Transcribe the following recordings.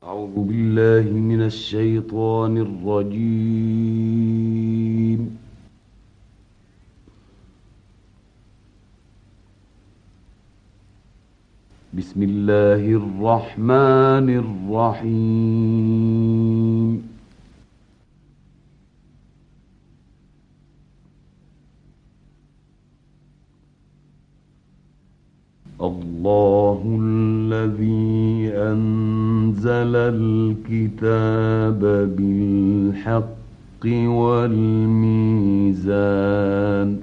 أعوذ بالله من الشيطان الرجيم. بسم الله الرحمن الرحيم. الله الذي أنزل الكتاب بالحق والميزان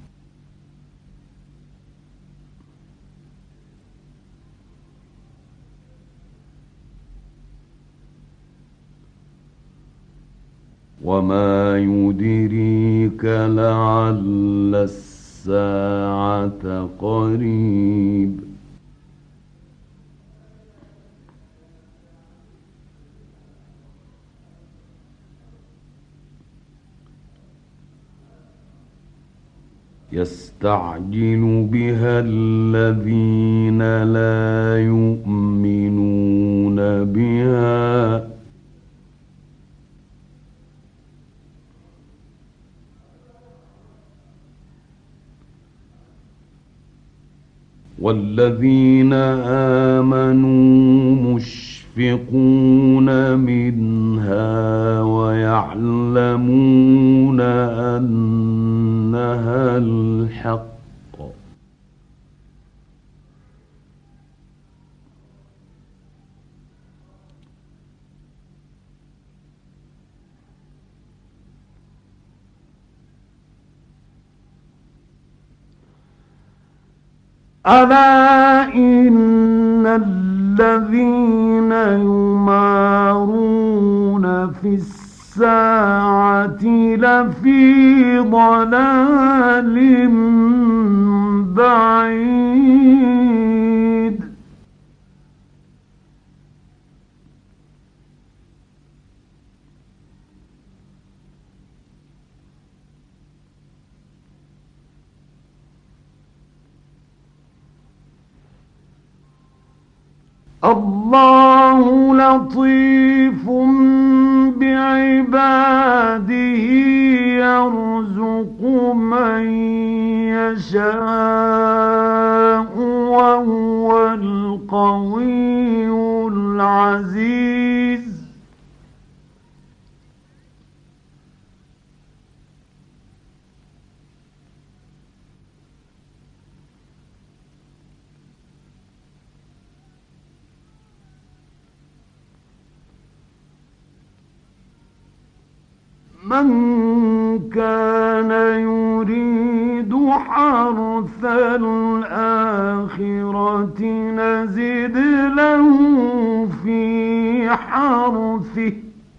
وما يدريك لعل الساعة قريب. يستعجل بها الذين لا يؤمنون بها والذين آمنوا مشفقون منها ويعلمون أنها الحق. ألا إن الذين يمارون في الساعة لفي ضلال بعيد. الله لطيف بعباده يرزق من يشاء وهو القوي العزيز. من كان يريد حرث الآخرة نزد له في حرثه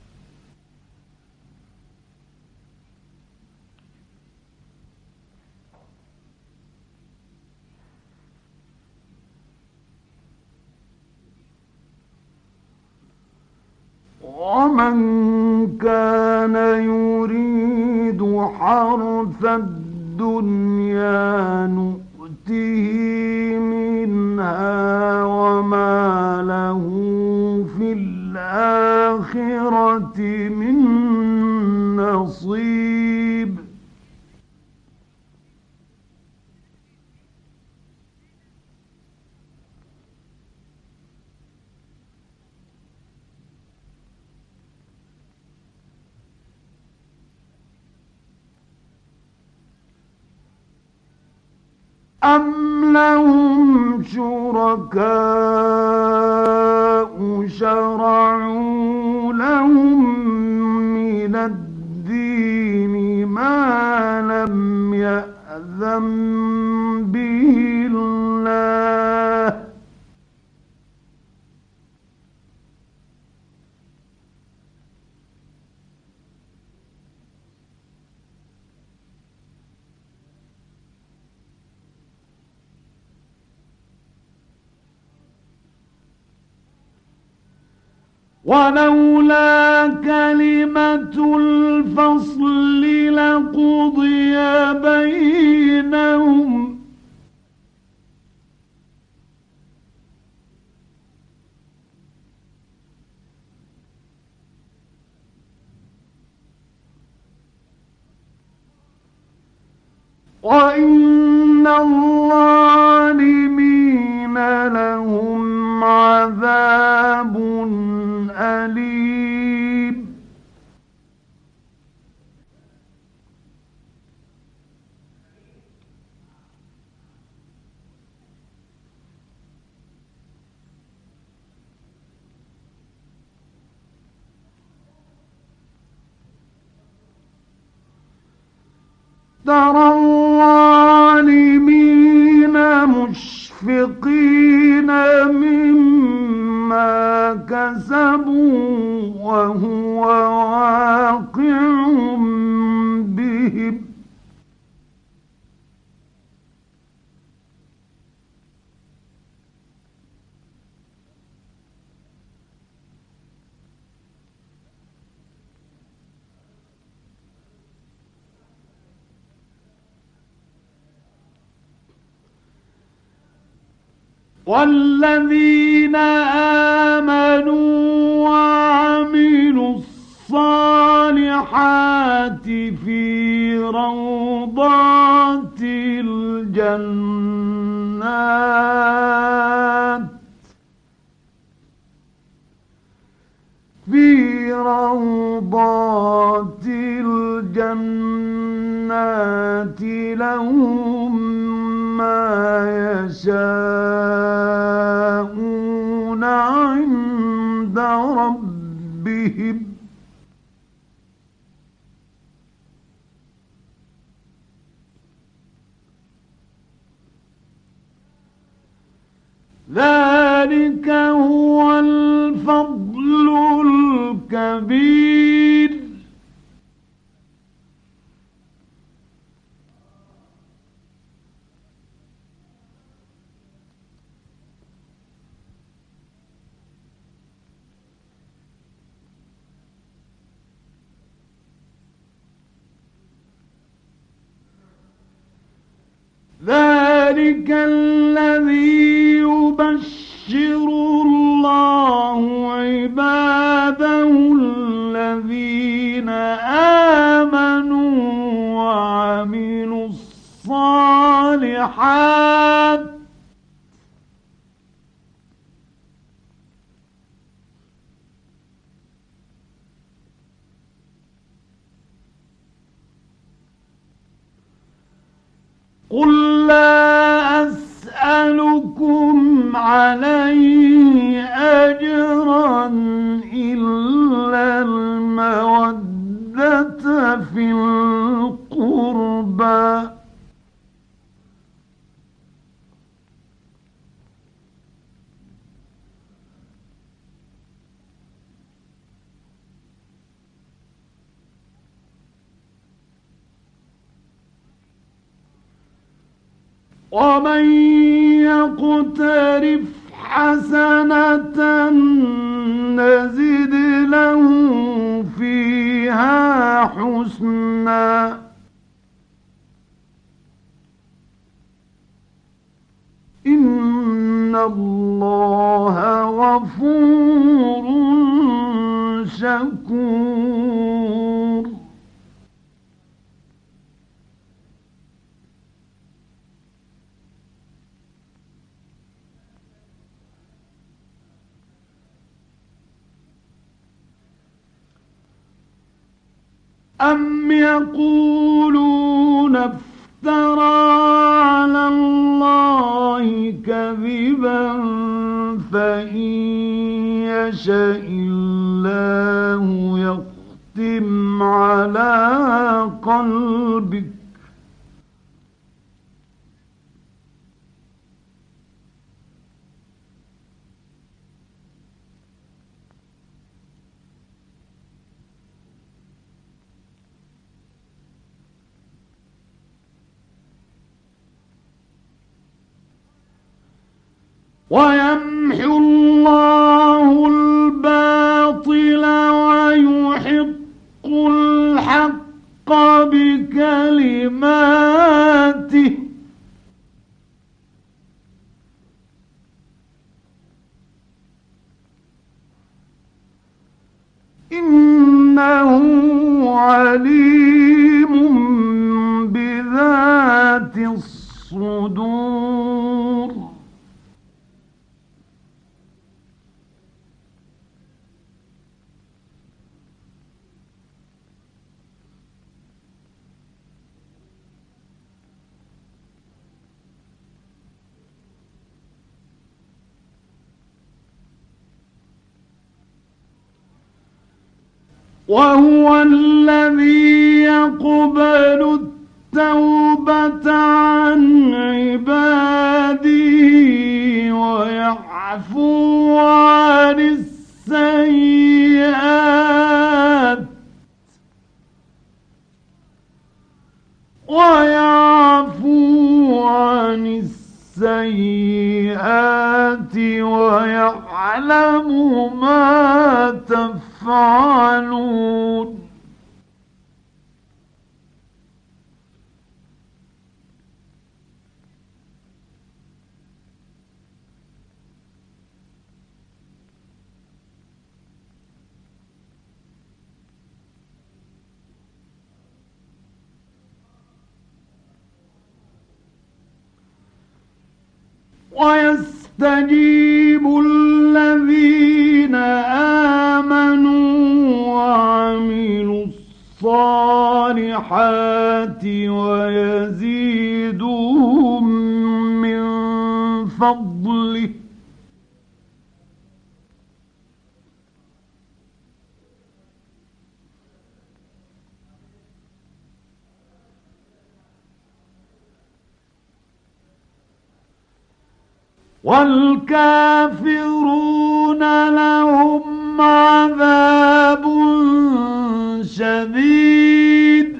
ومن كان يريد حرث الدنيا نؤته منها وما له في الآخرة من نصيب. أم لهم شركاء شرعوا لهم من الدين ما لم يأذن به الله. ولولا كلمة الفصل لقضي بينهم وإن الظالمين لهم عذاب أليم. ترى الظالمين مشفقين مما كسبوا وهو واقع بهم. والذين آمنوا وعملوا الصالحات في روضات الجنات لهم ما يشاءون عند ربهم. ذلك هو الفضل الكبير. ذلك الذي يبشر الله عباده الذين آمنوا وعملوا الصالحات قل لا أسألكم عليه أجرا إلا المودة في القربى. ومن يقترف حسنة نزد له فيها حسنا إن الله غفور شكور. أم يقولون افترى على الله كذبا فإن يشاء الله يختم على قلبك ويمحو الله الباطل ويحق الحق بكلماته إنه عليم بذات وهو الذي يقبل التوبة عن عباده ويعفو عن السيئات ويعلم ما تفعلون. ويستجيب الذين آمنوا وعملوا الصالحات ويزيدهم من فضله والكافرون لهم عذاب شديد.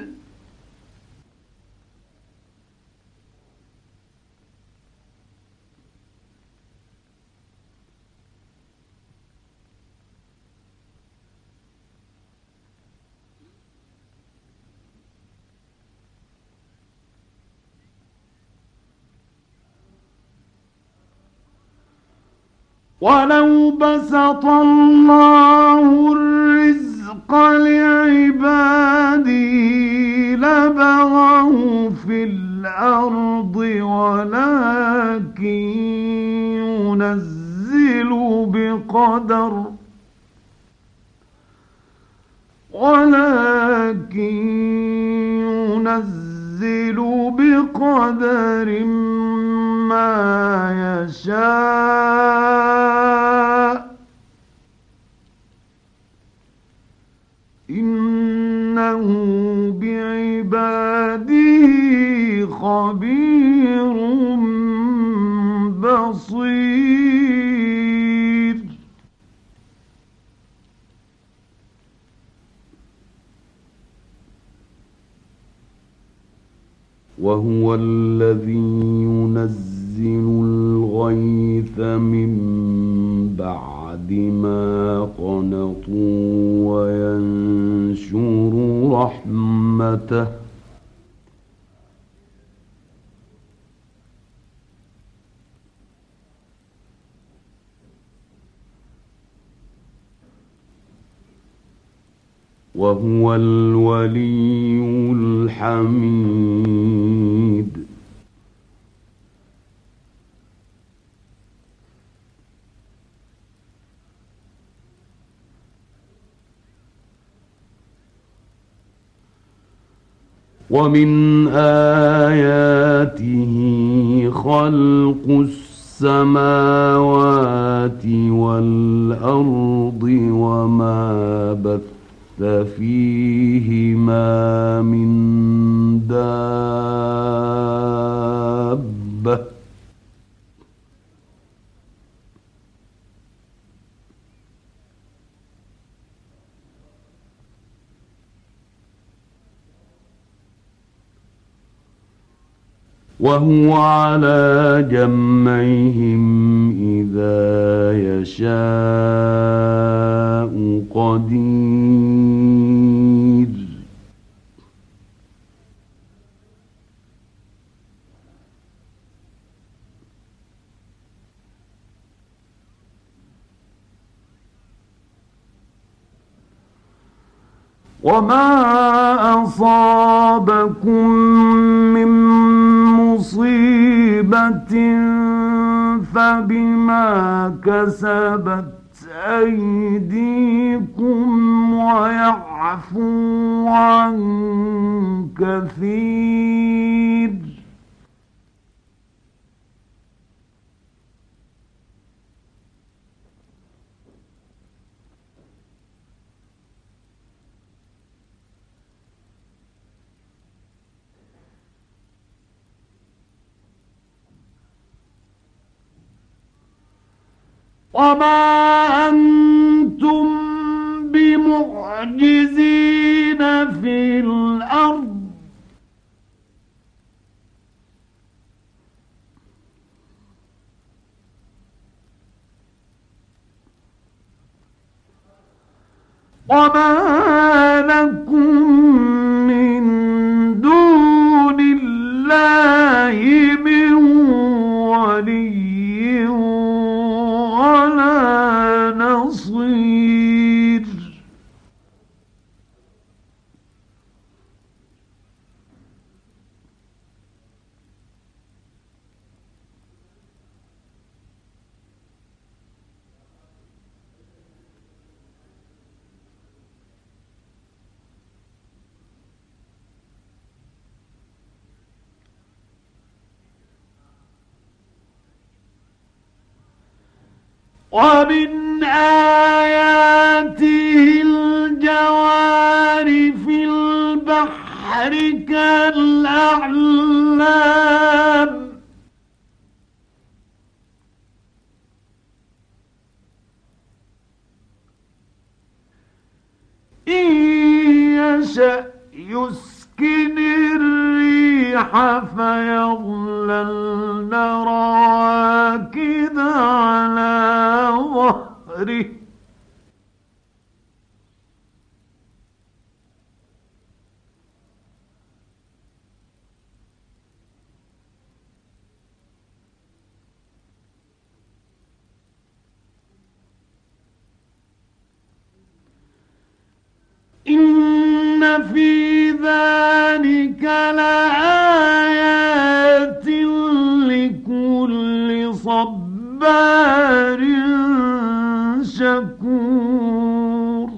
ولو بسط الله الرزق لعباده لبغوا في الأرض ولكن ينزل بقدر ما يشاء إنه بعباده خبير بصير. وهو الذي ينزل الغيث من بعد ما قنطوا وينشر رحمته وهو الولي الحميد. ومن آياته خلق السماوات والأرض وما بث فيهما من دابة وهو على جمعهم إذا يشاء قدير. وما أصابكم من مصيبة فبما كسبت أيديكم ويعفو عن كثير. وما أنتم بمعجزين في الأرض وما لكم من دون الله من ولي ولا نصير ومن آياته الجوار في البحر كالأعلام إن يشأ يسكن الريح فيظللن راكد على ظهره إن في ذلك لآيات لكل صبار شكور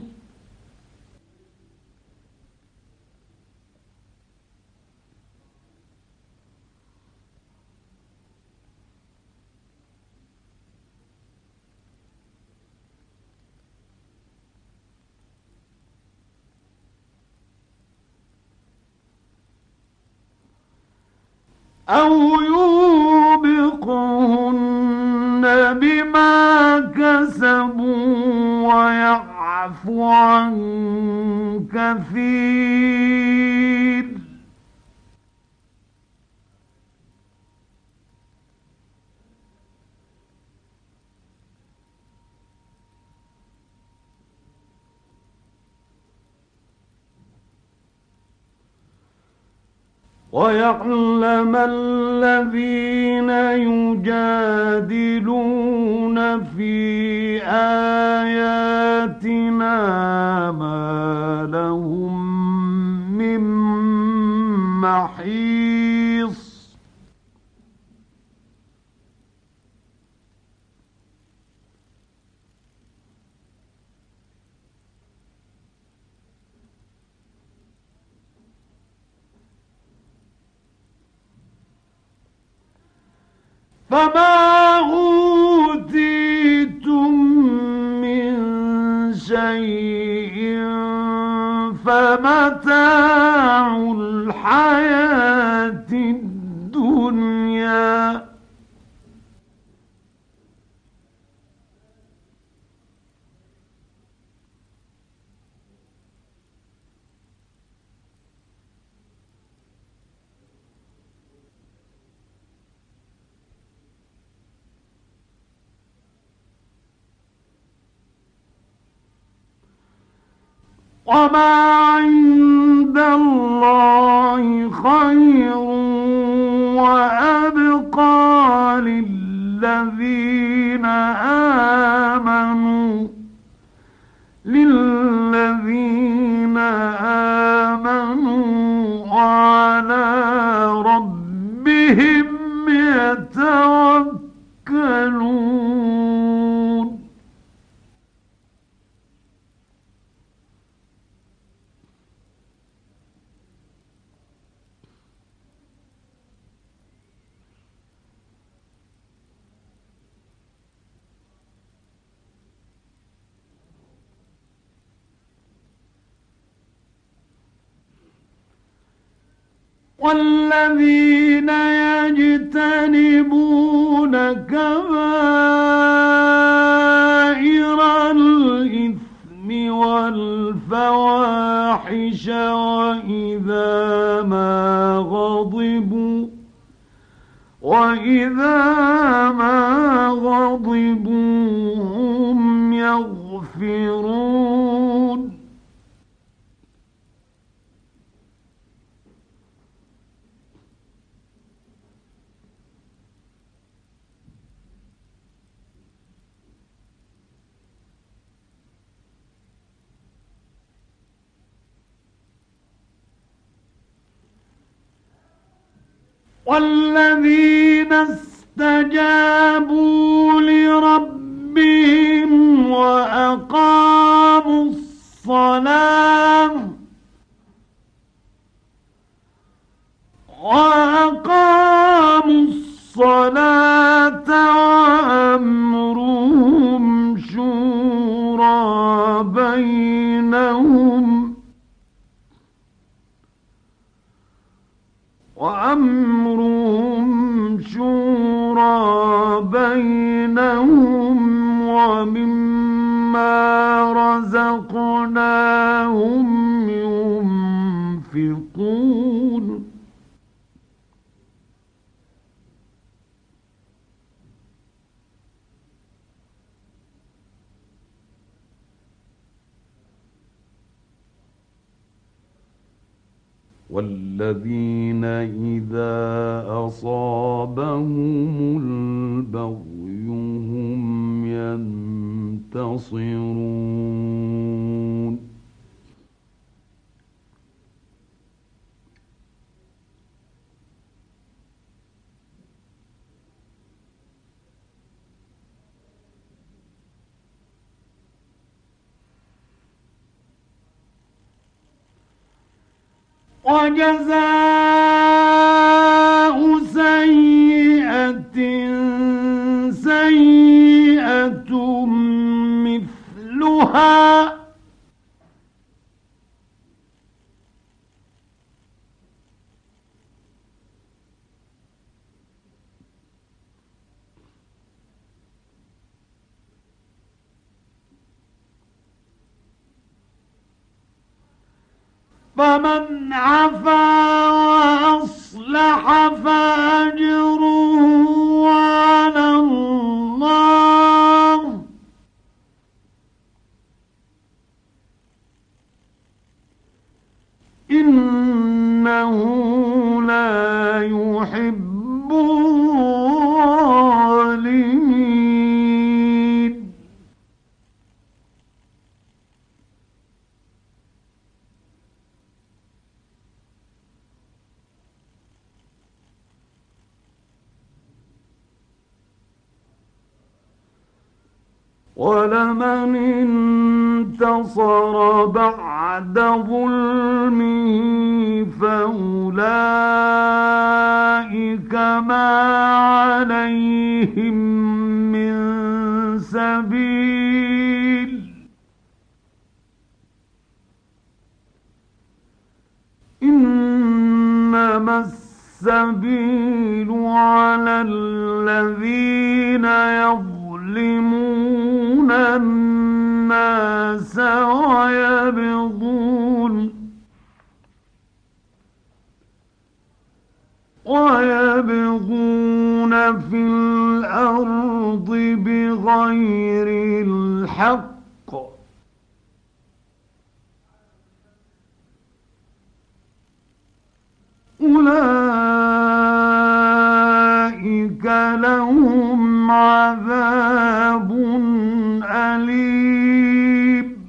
أو يوبقهن بما كسبوا ويعفو عن كثير ويعلم الذين يجادلون في آياتنا ما لهم من محيص فما أوتيتم من شيء فمتاع الحياة الدنيا وما عند الله خير وأبقى للذين آمنوا وعلى ربهم يتوكلون والذين يجتنبون كبائر والفواحش وإذا ما غضبوا هم يغفرون والذين استجابوا لربهم وأقاموا الصلاة وأمرهم شورى بينهم ومما رزقناهم ينفقون والذين إذا أصابهم البغي هم ينتصرون وجزاء سيئة سيئة مثلها فمن عفا وأصلح فأجره على الله إنه لا يحب الظالمين ولمن انتصر بعد ظلمه فأولئك ما عليهم من سبيل إنما السبيل على الذين يظلمون الناس ويبغون في الأرض بغير الحق أولئك لهم عذاب أليم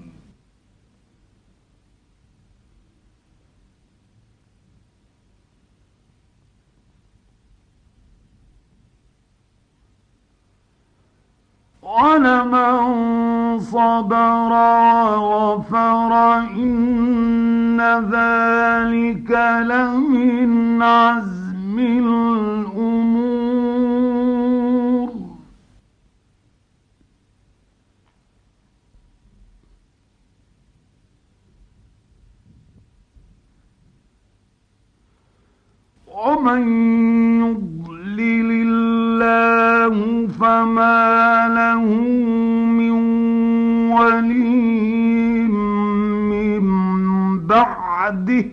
ولمن صبر وغفر إن ذلك لمن عزم الأمور ومن يضلل الله فما له من ولي بعده.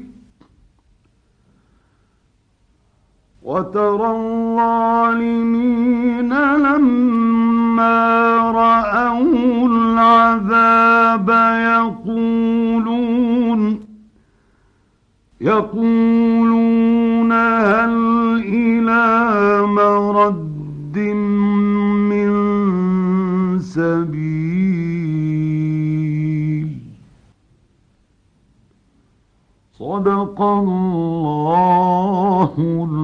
وترى الظالمين لما رأوا العذاب يقولون هل إلى مرد من سبيل. صدق الله